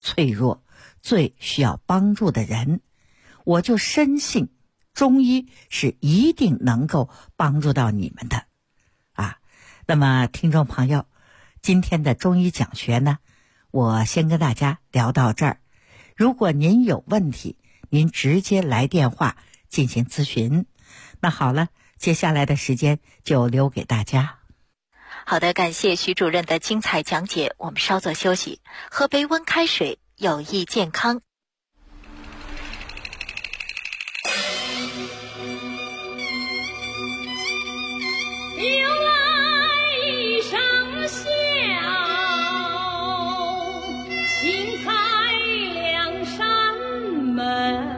脆弱、最需要帮助的人。我就深信中医是一定能够帮助到你们的那么听众朋友，今天的中医讲学呢，我先跟大家聊到这儿。如果您有问题，您直接来电话进行咨询。那好了，接下来的时间就留给大家。 好的，感谢徐主任的精彩讲解，我们稍作休息，喝杯温开水，有益健康。 由来上小，青菜两扇门。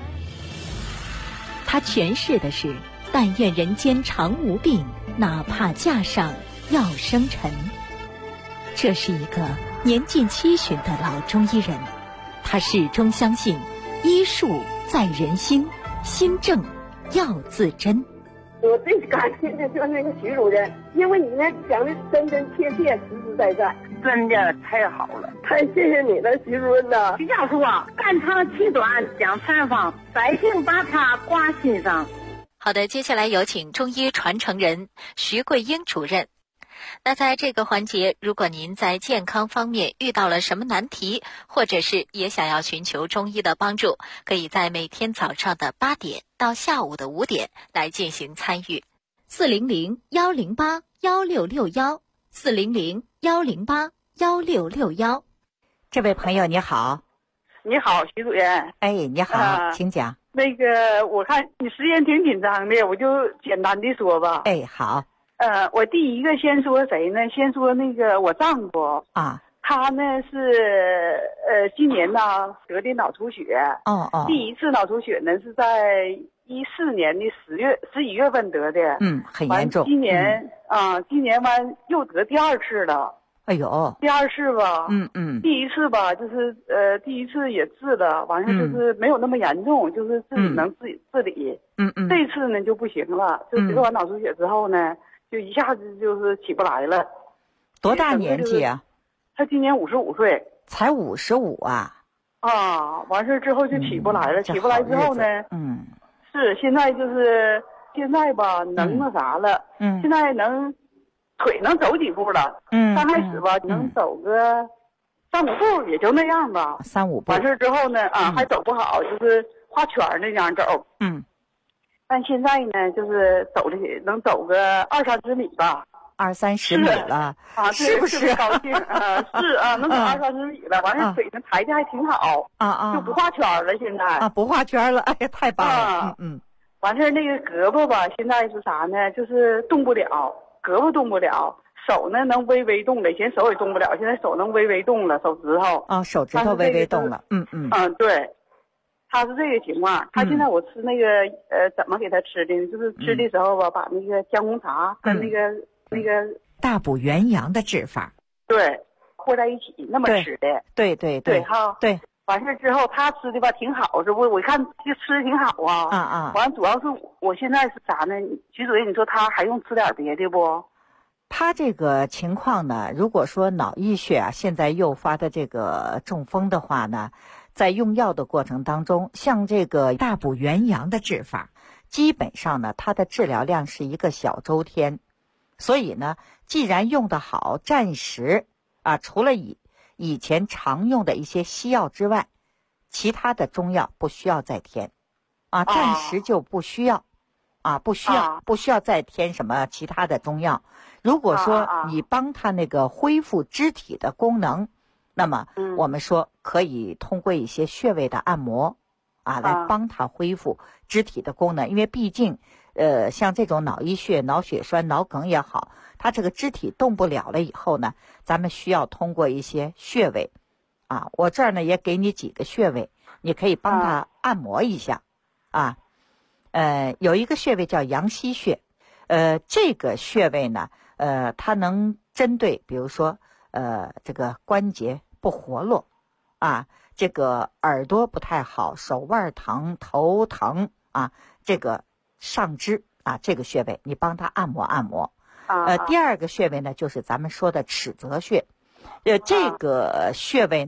他诠释的是但愿人间常无病，哪怕架上要生尘。这是一个年近70的老中医人，他始终相信医术在人心，心正要自珍。 我最感谢的就是那个徐主任，因为你那讲的真真切切、实实在在， 真的太好了， 太谢谢你了，徐主任呐！ 徐教授啊，肝长气短讲三方，百姓把它挂心上。 好的，接下来有请中医传承人徐桂英主任。那在这个环节，如果您在健康方面遇到了什么难题，或者是也想要寻求中医的帮助，可以在每天早上的8点到下午的5点来进行参与。400-108-1661，400-108-1661。 这位朋友你好。 你好，徐主任。 哎，你好，请讲。 那个，我看你时间挺紧张的，我就简单的说吧。 哎，好。 我第一个先说谁呢？先说那个我丈夫啊， 他呢是今年呢得的脑出血。第一次脑出血呢是在14年的11月份得的。 很严重。 今年完又得第二次了。 哎呦， 第二次吧，第一次吧，就是第一次也治了，完事就是没有那么严重，就是自己能自己自理。这一次呢就不行了，就得完脑出血之后呢，就一下子就是起不来了。 多大年纪啊？ 他今年55岁。 才55啊？ 完事之后就起不来了，起不来之后呢，是现在吧，能那啥了，现在腿能走几步了，刚开始吧，能走个3-5步，也就那样吧 ，3-5步。 完事之后呢，还走不好，就是画圈那样走。但现在呢，就是能走个20-30米吧 ，20-30米了是不是？ 高兴能走20-30米了。完事腿呢抬的还挺好就不画圈了。现在不画圈了，哎呀，太棒了。 完事那个胳膊吧，现在是啥呢？就是动不了。胳膊动不了，手呢能微微动了，以前手也动不了，现在手能微微动了，手指头。 手指头微微动了。 对，他是这个情况。他现在我吃那个怎么给他吃的呢？就是吃的时候吧，把那个姜红茶跟那个大补元阳的治法， 对，和在一起那么吃的。对哈。 对。 完事之后他吃的吧挺好，这不我一看就吃的挺好啊。完主要是我现在是啥呢？徐主任，你说他还用吃点别的不？ 他这个情况呢，如果说脑溢血现在诱发的这个中风的话呢，在用药的过程当中，像这个大补元阳的治法，基本上呢它的治疗量是一个小周天。所以呢，既然用得好，暂时除了以前常用的一些西药之外，其他的中药不需要再添暂时就不需要不需要再添什么其他的中药。如果说你帮他那个恢复肢体的功能，那么我们说可以通过一些穴位的按摩来帮他恢复肢体的功能。因为毕竟像这种脑溢血、脑血栓、脑梗也好，它这个肢体动不了了以后呢，咱们需要通过一些穴位我这儿呢也给你几个穴位，你可以帮他按摩一下有一个穴位叫阳溪穴，这个穴位呢它能针对比如说这个关节不活络这个耳朵不太好，手腕疼、头疼这个上肢这个穴位你帮他按摩按摩。第二个穴位呢就是咱们说的尺泽穴。这个穴位呢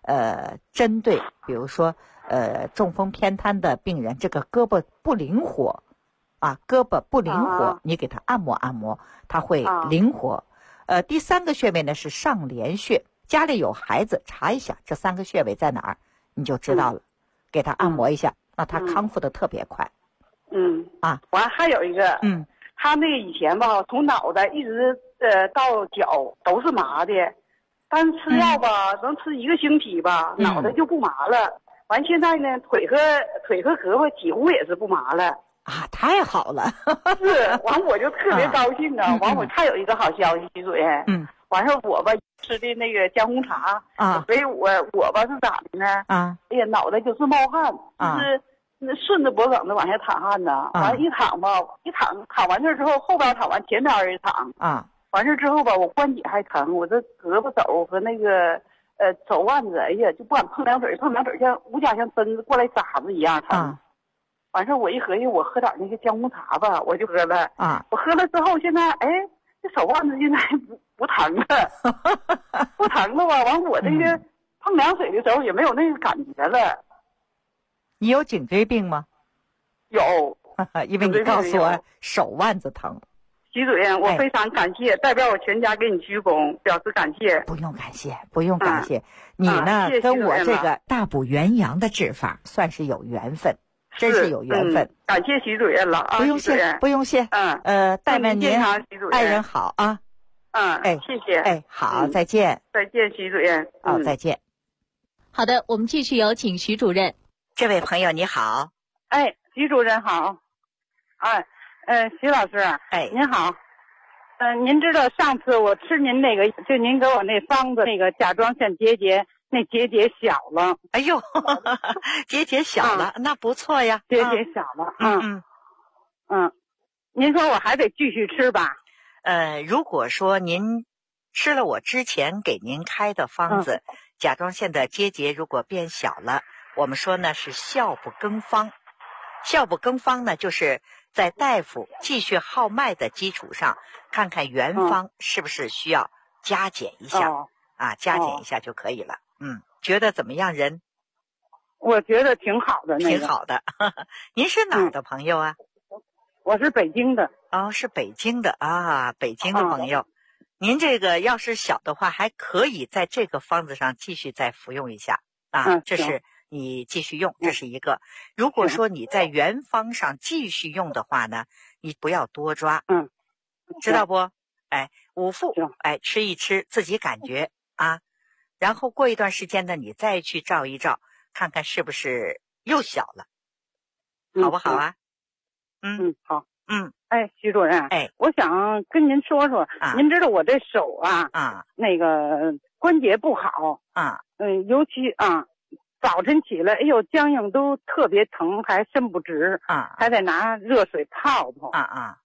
针对比如说中风偏瘫的病人，这个胳膊不灵活啊，胳膊不灵活，你给他按摩按摩，他会灵活。第3个穴位呢是上廉穴，家里有孩子查一下这3个穴位在哪儿，你就知道了，给他按摩一下，那他康复的特别快。 完还有一个，他那个以前吧，从脑袋一直到脚都是麻的，但是吃药吧，能吃1个星期吧，脑袋就不麻了。完现在呢，腿和胳膊几乎也是不麻了。 啊，太好了！ 是，完我就特别高兴啊！完我还有一个好消息，徐主任。完事我吧吃的那个姜红茶啊，所以我吧是咋的呢？哎呀，脑袋就是冒汗，就是那顺着脖梗子往下淌汗呢。完一躺吧，躺完事之后，后边躺完，前边也躺啊。完事之后吧，我关节还疼，我这胳膊肘和那个手腕子，哎呀，就不敢碰两腿像无家像针子过来扎子一样疼。完事我一合计，我喝点那个姜红茶吧，我就喝了。我喝了之后，现在哎，这手腕子现在不疼了，不疼了吧？完我这个碰凉水的时候也没有那个感觉了。 你有颈椎病吗？ 有， 因为你告诉我手腕子疼。 徐主任，我非常感谢，代表我全家给你鞠躬，表示感谢。 不用感谢，不用感谢。你呢，跟我这个大补元阳的治法算是有缘分。真是有缘分， 感谢徐主任了啊！ 不用谢，不用谢。代表您爱人好啊。 谢谢。 好，再见。 再见，徐主任。 再见。 好的，我们继续有请徐主任。 这位朋友你好。 徐主任好。徐老师。您好。您知道上次我吃您那个，就您给我那方子那个甲状腺结节。那结节小了， 哎呦，结节小了，那不错呀， 结节小了，您说我还得继续吃吧？ 如果说您吃了我之前给您开的方子，甲状腺的结节如果变小了，我们说呢是效不更方。效不更方呢，就是在大夫继续号脉的基础上，看看原方是不是需要加减一下，加减一下就可以了。觉得怎么样人？ 我觉得挺好的， 挺好的。您是哪儿的朋友啊？ 我是北京的。 是北京的啊，北京的朋友。您这个要是小的话，还可以在这个方子上继续再服用一下这是你继续用，这是一个。如果说你在原方上继续用的话呢，你不要多抓，知道不？五副，吃一吃，自己感觉然后过一段时间呢，你再去照一照，看看是不是又小了，好不好啊？ 好。徐主任，我想跟您说说，您知道我这手那个关节不好尤其早晨起来，哎呦，僵硬都特别疼，还伸不直还得拿热水泡泡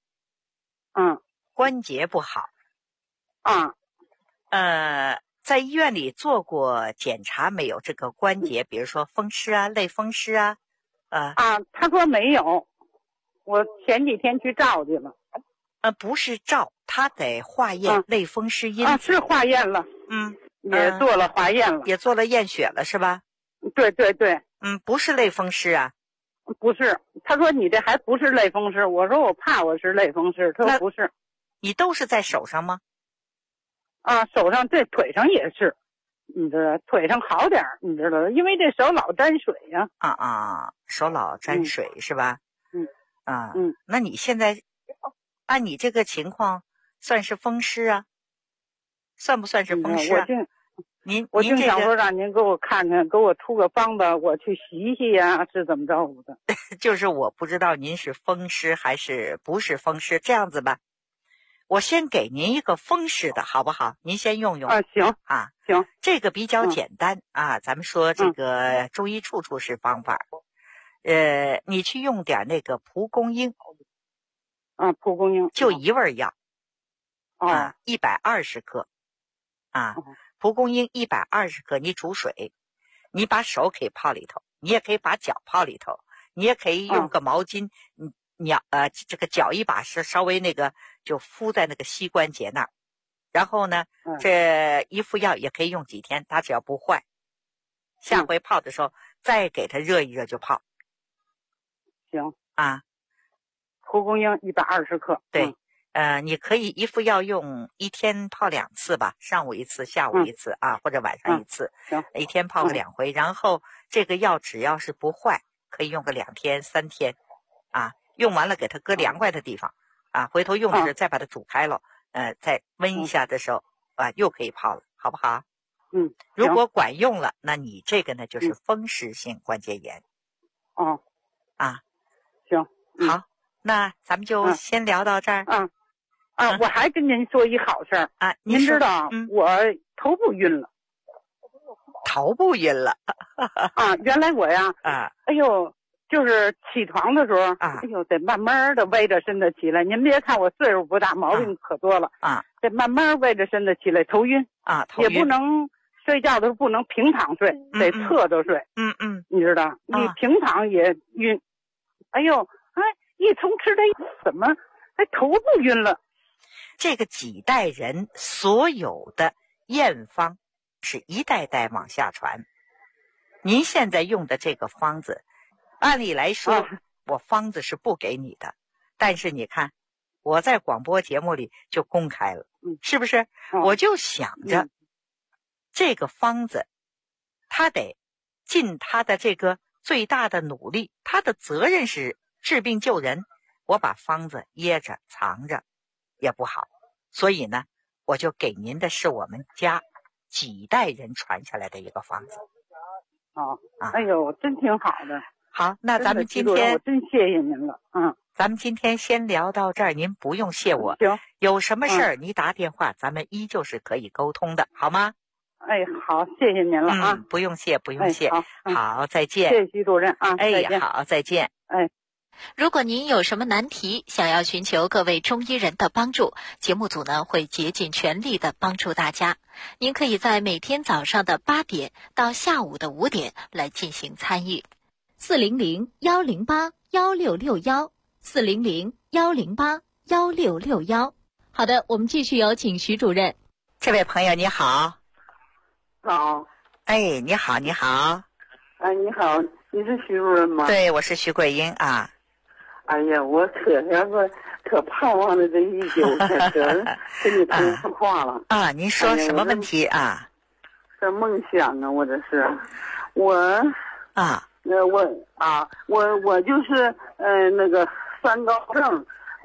关节不好在医院里做过检查没有？这个关节，比如说风湿类风湿他说没有，我前几天去照去了。 不是照，他得化验类风湿因子。 是化验了，也做了化验了， 也做了验血了，是吧？ 对对对。 不是类风湿不是，他说你这还不是类风湿，我说我怕我是类风湿，他说不是。 你都是在手上吗？ 手上这腿上也是，你知道，腿上好点儿，你知道，因为这手老沾水呀。 手老沾水是吧？那你现在按你这个情况，算是风湿算不算是风湿我就想说让您给我看看，给我出个方子，我去洗洗呀，是怎么着的？ 就是我不知道您是风湿还是不是风湿，这样子吧。我先给您一个风湿的好不好？您先用用。 行。行。 这个比较简单咱们说这个中医处处是方法。你去用点那个蒲公英。 蒲公英。 就一味药。120克。蒲公英120克，你煮水，你把手可以泡里头，你也可以把脚泡里头，你也可以用个毛巾，这个搅一把是稍微那个就敷在那个膝关节那儿，然后呢，这一副药也可以用几天，它只要不坏， 下回泡的时候再给它热一热就泡。 行啊， 蒲公英120克。 对，你可以一副药用1天泡2次吧，上午1次，下午1次啊，或者晚上1次。 行 ，1天泡个2回，然后这个药只要是不坏，可以用个2天3天，啊，用完了给它搁凉快的地方，啊，回头用的时候再把它煮开了，再焖一下的时候，又可以泡了，好不好？如果管用了，那你这个呢就是风湿性关节炎。 行， 好，那咱们就先聊到这儿。 我还跟您说一好事儿啊， 您知道，我头部晕了。 头部晕了原来我呀，哎呦，就是起床的时候，哎呦，得慢慢的歪着身子起来。您别看我岁数不大，毛病可多了得慢慢歪着身子起来，头晕头晕也不能睡觉的时候不能平躺睡，得侧着睡。你知道，你平躺也晕。哎呦，一通吃的怎么头部晕了？ 这个几代人所有的验方是一代代往下传。您现在用的这个方子，按理来说，我方子是不给你的，但是你看，我在广播节目里就公开了，是不是？我就想着，这个方子，他得尽他的这个最大的努力，他的责任是治病救人。我把方子掖着藏着也不好，所以呢，我就给您的是我们家几代人传下来的一个方子。 哎呦，真挺好的。 好，那咱们今天我真谢谢您了。 咱们今天先聊到这儿，您不用谢我。 行， 有什么事儿你打电话，咱们依旧是可以沟通的，好吗？ 好，谢谢您了不用谢，不用谢。好，再见。 谢谢徐主任再见。好，再见。 如果您有什么难题，想要寻求各位中医人的帮助，节目组呢会竭尽全力的帮助大家。您可以在每天早上的8点到下午的5点来进行参与。400-108-1661，400-108-1661。好的，我们继续有请徐主任。 这位朋友你好。 好。 你好，你好。 你好，你是徐主任吗？ 对，我是徐桂英啊。 哎呀，我可盼望着这一宿跟你通话了。 您说什么问题啊？ 这梦想啊，我这是我就是那个三高症，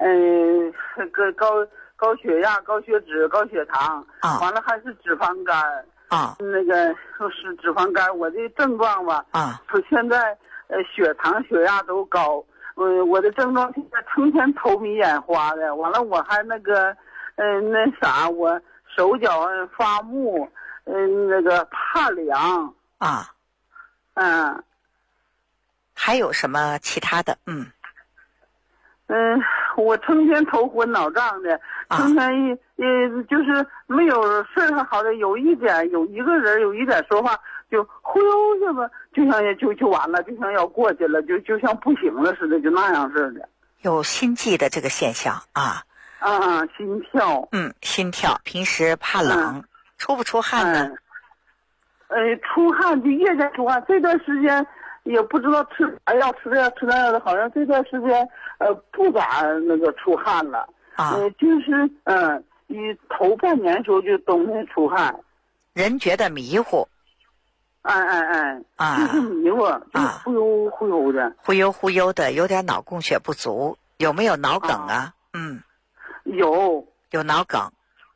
高血压、高血脂、高血糖，完了还是脂肪肝。那个是脂肪肝，我这症状吧，现在血糖、血压都高。我的症状现在成天头迷眼花的，完了我还那个我手脚发木，那个怕凉还有什么其他的？ 我成天头昏脑胀的，成天就是没有事儿好的，有一个人有一点说话就忽悠什么，就像就完了，就像要过去了，就像不行了似的，就那样似的。 有心悸的这个现象心跳。 心跳，平时怕冷，出不出汗呢？ 出汗就越在出汗，这段时间也不知道吃啥药，吃那药的，好像这段时间不咋那个出汗了。就是你头半年的时候就都没出汗， 人觉得迷糊。 就是迷糊，就忽悠忽悠的， 忽悠忽悠的，有点脑供血不足。有没有脑梗啊？ 有脑梗。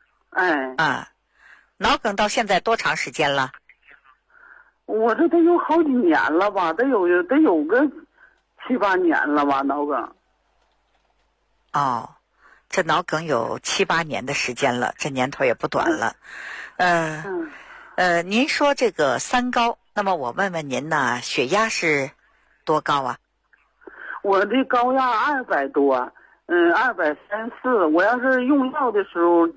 脑梗到现在多长时间了？ 我这都有好几年了吧，得有个7、8年了吧，脑梗。 这脑梗有7、8年的时间了，这年头也不短了。您说这个三高，那么我问问您呢，血压是多高啊？ 我的高压200多，234。我要是用药的时候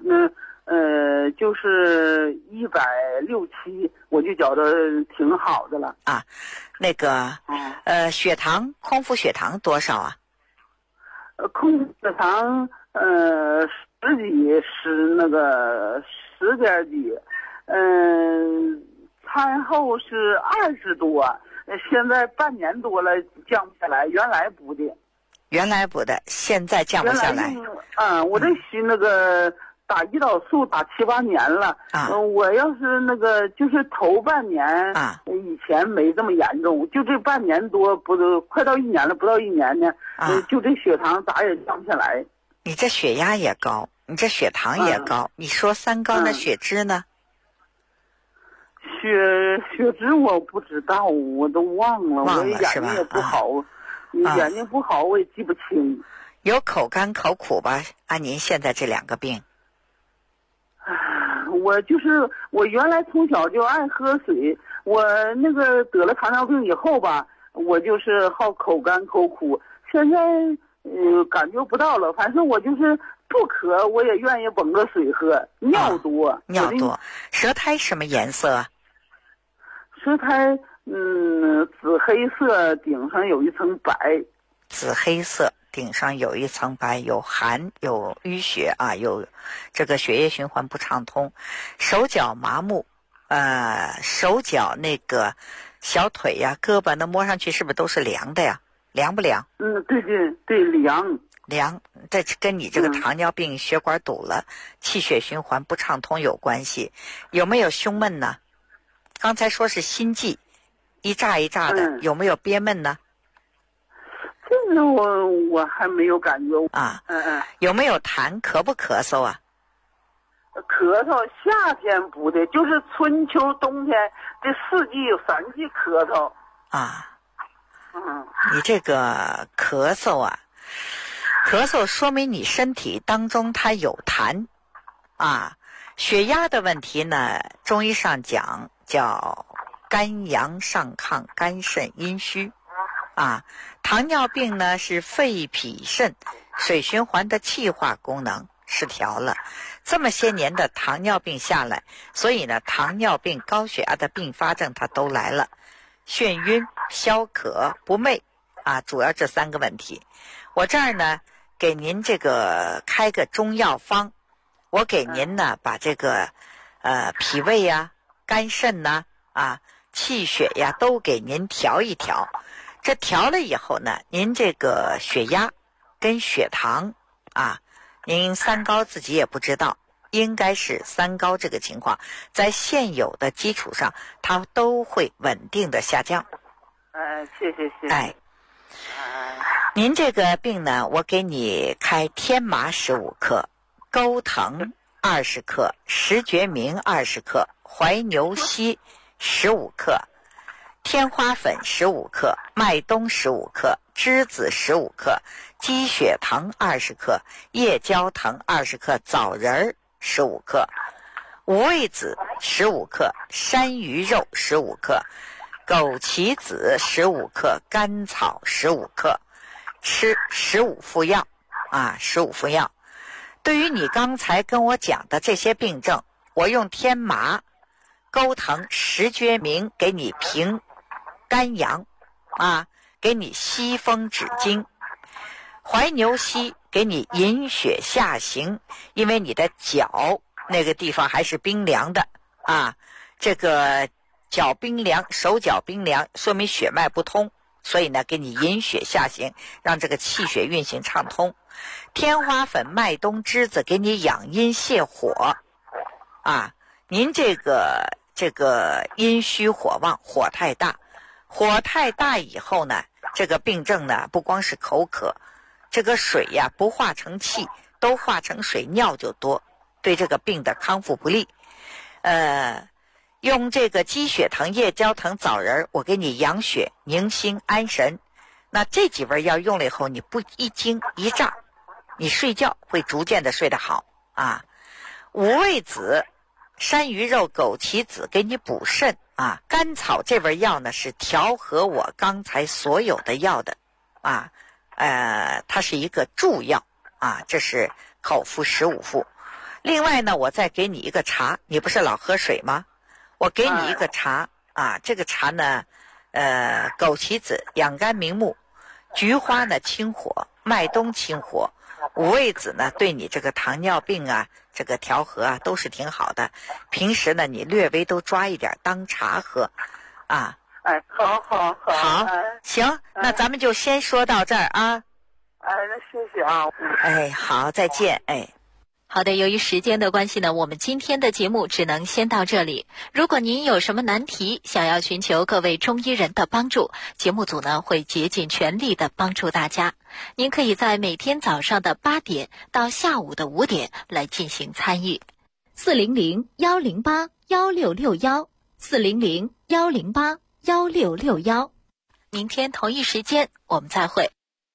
就是160、170，我就觉得挺好的了。 那个血糖，空腹血糖多少啊？ 空腹血糖10几，10点几， 餐后是20多，现在半年多了降不下来，原来补的， 现在降不下来。 我这那个打胰岛素打7、8年了。我要是那个就是头半年以前没这么严重，就这半年多不都快到1年了，不到1年呢，就这血糖咋也降不下来。 你这血压也高，你这血糖也高，你说3高那血脂呢？ 血脂我不知道，我都忘了，我眼睛也不好，眼睛不好我也记不清。 有口干口苦吧？按您现在这2个病。 我原来从小就爱喝水，我那个得了糖尿病以后吧，我就是好口干口苦，现在感觉不到了，反正我就是不渴我也愿意捧个水喝。尿多， 舌苔什么颜色？ 舌苔紫黑色，顶上有一层白。 紫黑色顶上有一层白，有寒，有淤血啊，有这个血液循环不畅通，手脚麻木，手脚那个小腿呀、胳膊那摸上去是不是都是凉的呀？凉不凉？ 对，凉。 这跟你这个糖尿病血管堵了，气血循环不畅通有关系。有没有胸闷呢？刚才说是心悸，一炸一炸的，有没有憋闷呢？ 这个我还没有感觉啊。有没有痰？咳不咳嗽啊？ 咳嗽夏天不的，就是春秋冬天这4季有3季咳嗽啊。你这个咳嗽啊，咳嗽说明你身体当中它有痰啊。血压的问题呢，中医上讲叫肝阳上亢，肝肾阴虚啊。糖尿病呢是肺脾肾水循环的气化功能失调了，这么些年的糖尿病下来，所以呢糖尿病高血压的并发症它都来了，眩晕、消渴、不寐啊，主要这3个问题。我这儿呢给您这个开个中药方，我给您呢把这个脾胃呀、肝肾呐气血呀都给您调一调。这调了以后呢，您这个血压跟血糖您3高自己也不知道，应该是3高这个情况，在现有的基础上它都会稳定的下降。 谢谢。 您这个病呢，我给你开天麻15克，钩藤20克，石决明20克，怀牛膝15克，天花粉15克，麦冬15克，栀子15克，鸡血藤20克，夜交藤20克，枣仁15克，五味子15克，山芋肉15克，枸杞子15克，甘草15克，吃15副药15副药。对于你刚才跟我讲的这些病症，我用天麻、钩藤、石决明给你平肝阳给你息风止惊，怀牛膝给你引血下行，因为你的脚那个地方还是冰凉的这个脚冰凉，手脚冰凉，说明血脉不通，所以呢给你引血下行，让这个气血运行畅通。天花粉、麦冬、栀子给你养阴泻火您这个阴虚火旺，火太大以后呢，这个病症呢不光是口渴，这个水呀不化成气，都化成水，尿就多，对这个病的康复不利。用这个鸡血藤、夜交藤、枣仁，我给你养血、宁心、安神。那这几味药用了以后，你不一惊一乍，你睡觉会逐渐的睡得好五味子、山芋肉、枸杞子给你补肾甘草这味药呢是调和我刚才所有的药的它是一个助药这是口服15副。另外呢，我再给你一个茶，你不是老喝水吗？我给你一个茶这个茶呢枸杞子养肝明目，菊花呢清火，麦冬清火， 五味子呢，对你这个糖尿病啊，这个调和啊，都是挺好的。平时呢，你略微都抓一点当茶喝，啊。 哎，好， 行，那咱们就先说到这儿啊。 哎，那谢谢啊。 哎，好，再见。哎。 好的，由于时间的关系呢，我们今天的节目只能先到这里。如果您有什么难题，想要寻求各位中医人的帮助，节目组呢会竭尽全力的帮助大家。您可以在每天早上的8点到下午的5点来进行参与。400-108-1661，400-108-1661。明天同一时间我们再会。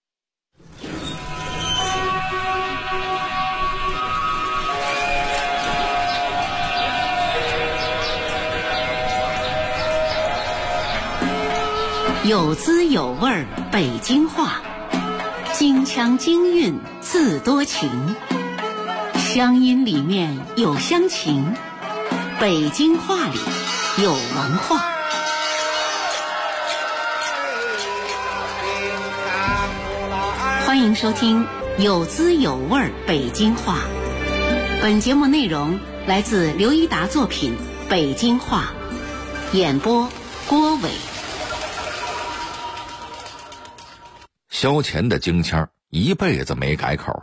有滋有味北京话，京腔京韵自多情，乡音里面有乡情，北京话里有文化。欢迎收听有滋有味北京话。本节目内容来自刘一达作品《北京话》，演播郭伟。 萧乾的京腔一辈子没改口。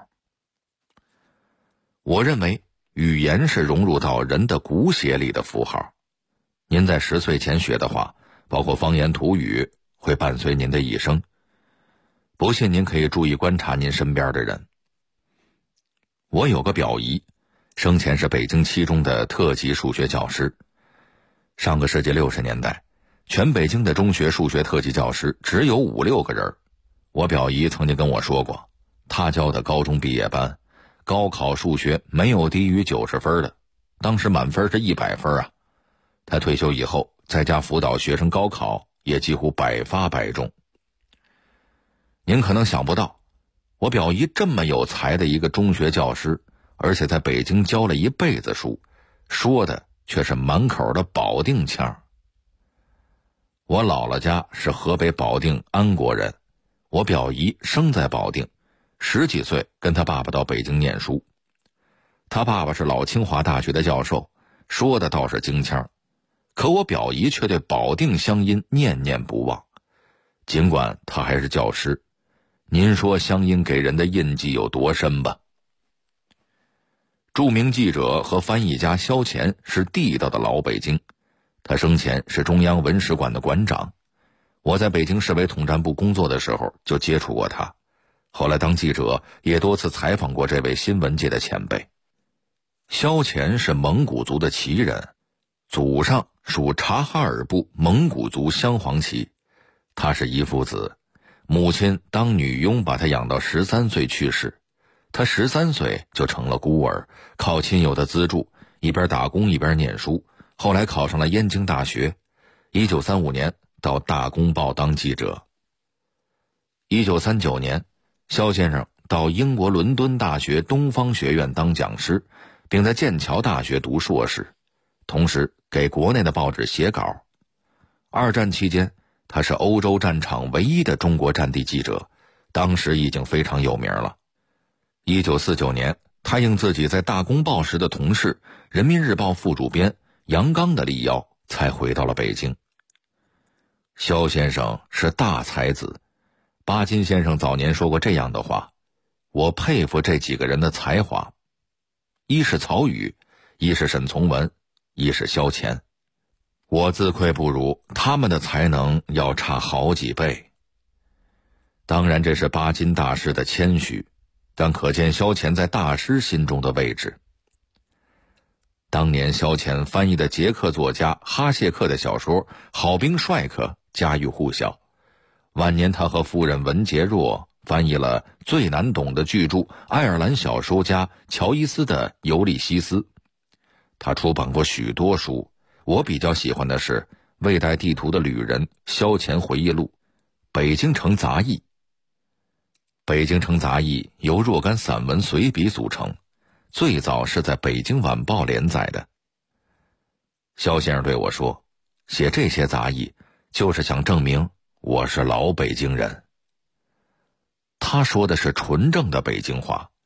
我认为语言是融入到人的骨血里的符号。您在10岁前学的话，包括方言土语，会伴随您的一生。不信您可以注意观察您身边的人。我有个表姨，生前是北京7中的特级数学教师。上个世纪60年代，全北京的中学数学特级教师只有5-6个人。我表姨曾经跟我说过，她教的高中毕业班，高考数学没有低于90分的，当时满分是100分啊。她退休以后，在家辅导学生高考，也几乎百发百中。您可能想不到，我表姨这么有才的一个中学教师，而且在北京教了一辈子书，说的却是满口的保定腔。我姥姥家是河北保定安国人，我表姨生在保定，10几岁跟他爸爸到北京念书。他爸爸是老清华大学的教授，说的倒是京腔，可我表姨却对保定乡音念念不忘。尽管他还是教师，您说乡音给人的印记有多深吧？著名记者和翻译家萧乾是地道的老北京，他生前是中央文史馆的馆长。我在北京市委统战部工作的时候就接触过他，后来当记者也多次采访过这位新闻界的前辈。萧乾是蒙古族的旗人，祖上属察哈尔部蒙古族镶黄旗。他是遗腹子，母亲当女佣把他养到13岁去世，他13岁就成了孤儿，靠亲友的资助，一边打工一边念书，后来考上了燕京大学。1935年到大公报当记者。1939年，萧先生到英国伦敦大学东方学院当讲师，并在剑桥大学读硕士，同时给国内的报纸写稿。2战期间，他是欧洲战场唯一的中国战地记者，当时已经非常有名了。1949年，他应自己在大公报时的同事人民日报副主编杨刚的力邀，才回到了北京。萧先生是大才子，巴金先生早年说过这样的话，我佩服这几个人的才华，一是曹禺，一是沈从文，一是萧乾。我自愧不如，他们的才能要差好几倍。当然这是巴金大师的谦虚，但可见萧乾在大师心中的位置。当年萧乾翻译的捷克作家哈谢克的小说《好兵帅克》家喻户晓，晚年他和夫人文洁若翻译了最难懂的巨著爱尔兰小说家乔伊斯的《尤利西斯》。他出版过许多书，我比较喜欢的是《未带地图的旅人》萧乾回忆录、北京城杂役。北京城杂役由若干散文随笔组成，最早是在北京晚报连载的。萧先生对我说，写这些杂役就是想证明我是老北京人。他说的是纯正的北京话，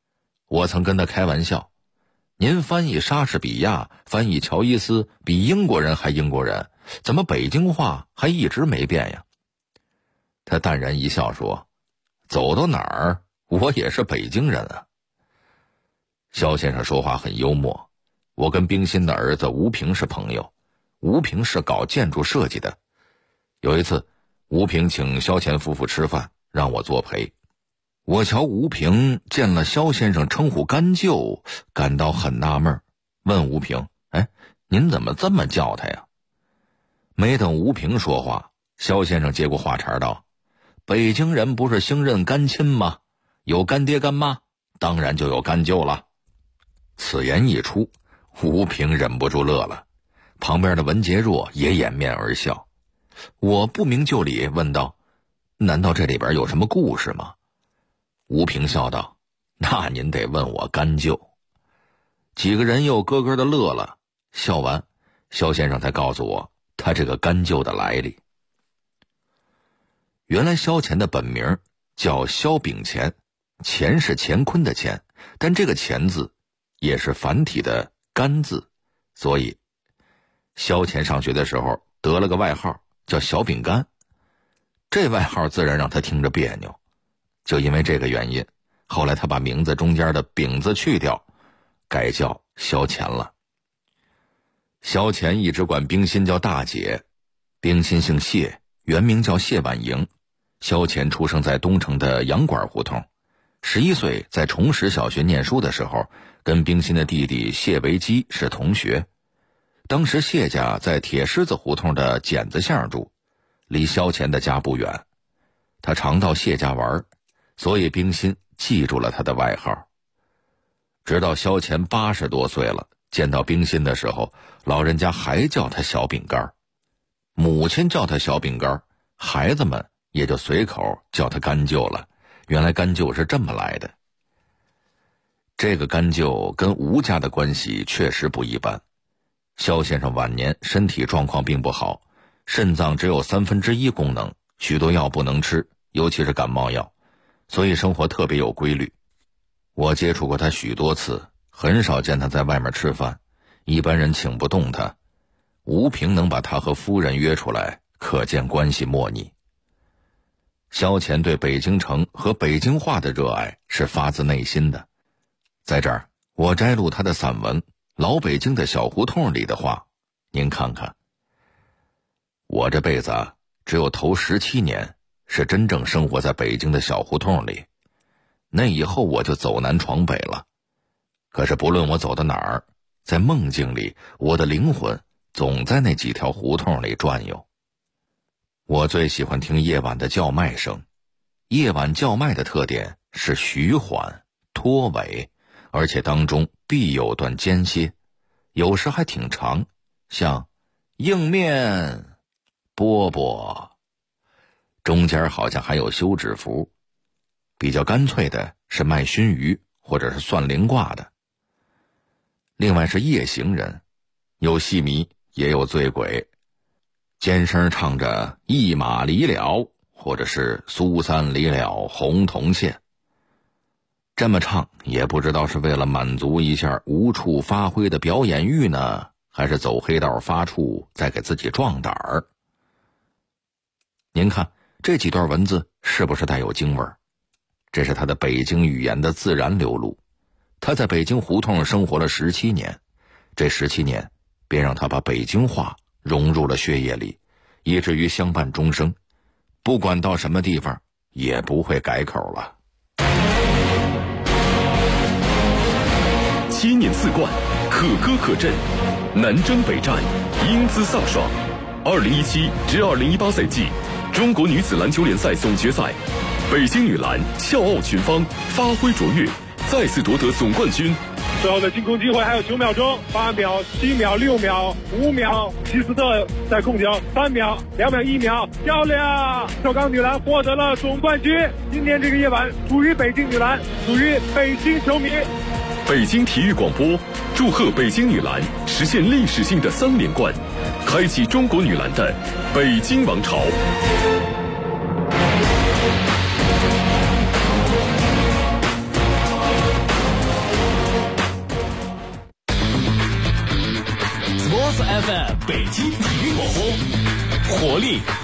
我曾跟他开玩笑，您翻译莎士比亚，翻译乔伊斯，比英国人还英国人，怎么北京话还一直没变呀？他淡然一笑说，走到哪儿我也是北京人啊。肖先生说话很幽默，我跟冰心的儿子吴平是朋友，吴平是搞建筑设计的。有一次吴平请肖钱夫妇吃饭，让我作陪。我瞧吴平见了肖先生称呼干舅，感到很纳闷，问吴平，您怎么这么叫他呀？没等吴平说话，肖先生接过话茬道，北京人不是兴认干亲吗？有干爹干妈，当然就有干舅了。此言一出，吴平忍不住乐了，旁边的文杰若也掩面而笑。我不明就里问道，难道这里边有什么故事吗？吴平笑道，那您得问我干舅。几个人又咯咯的乐了，笑完肖先生才告诉我他这个干舅的来历。原来肖钱的本名叫肖秉乾，乾是乾坤的乾，但这个乾字也是繁体的干字，所以肖钱上学的时候得了个外号叫小饼干，这外号自然让他听着别扭。就因为这个原因，后来他把名字中间的饼字去掉，改叫肖钱了。肖钱一直管冰心叫大姐，冰心姓谢，原名叫谢婉莹。肖钱出生在东城的洋馆胡同，11岁在崇实小学念书的时候，跟冰心的弟弟谢维基是同学。当时谢家在铁狮子胡同的剪子巷住，离肖钱的家不远。他常到谢家玩，所以冰心记住了他的外号。直到肖钱80多岁了，见到冰心的时候，老人家还叫他小饼干，母亲叫他小饼干，孩子们也就随口叫他干舅了。原来干舅是这么来的。这个干舅跟吴家的关系确实不一般。肖先生晚年身体状况并不好，肾脏只有1/3功能，许多药不能吃，尤其是感冒药，所以生活特别有规律。我接触过他许多次，很少见他在外面吃饭，一般人请不动他。吴平能把他和夫人约出来，可见关系莫逆。肖钱对北京城和北京话的热爱是发自内心的。在这儿我摘录他的散文《老北京的小胡同》里的话，您看看。我这辈子只有头17年是真正生活在北京的小胡同里，那以后我就走南闯北了。可是不论我走到哪儿，在梦境里我的灵魂总在那几条胡同里转悠。我最喜欢听夜晚的叫卖声，夜晚叫卖的特点是徐缓拖尾，而且当中必有段间歇，有时还挺长，像硬面饽饽，中间好像还有休止符。比较干脆的是卖熏鱼或者是算灵卦的。另外是夜行人，有戏迷也有醉鬼，尖声唱着一马离了，或者是苏三离了红铜线。这么唱也不知道是为了满足一下无处发挥的表演欲呢，还是走黑道发怵再给自己壮胆儿。您看这几段文字是不是带有京味儿？这是他的北京语言的自然流露。他在北京胡同生活了17年，这17年便让他把北京话融入了血液里，以至于相伴终生，不管到什么地方也不会改口了。 7年4冠，可歌可阵，南征北战，英姿飒爽。2017至2018赛季中国女子篮球联赛总决赛，北京女篮笑傲群芳，发挥卓越，再次夺得总冠军。 最后的进攻机会还有9秒钟，8秒、7秒、6秒、5秒，希斯特在控球，3秒、2秒、1秒，漂亮！首钢女篮获得了总冠军。今天这个夜晚属于北京女篮，属于北京球迷。 北京体育广播祝贺北京女篮实现历史性的3连冠，开启中国女篮的北京王朝。 FM 北京体育广播，活力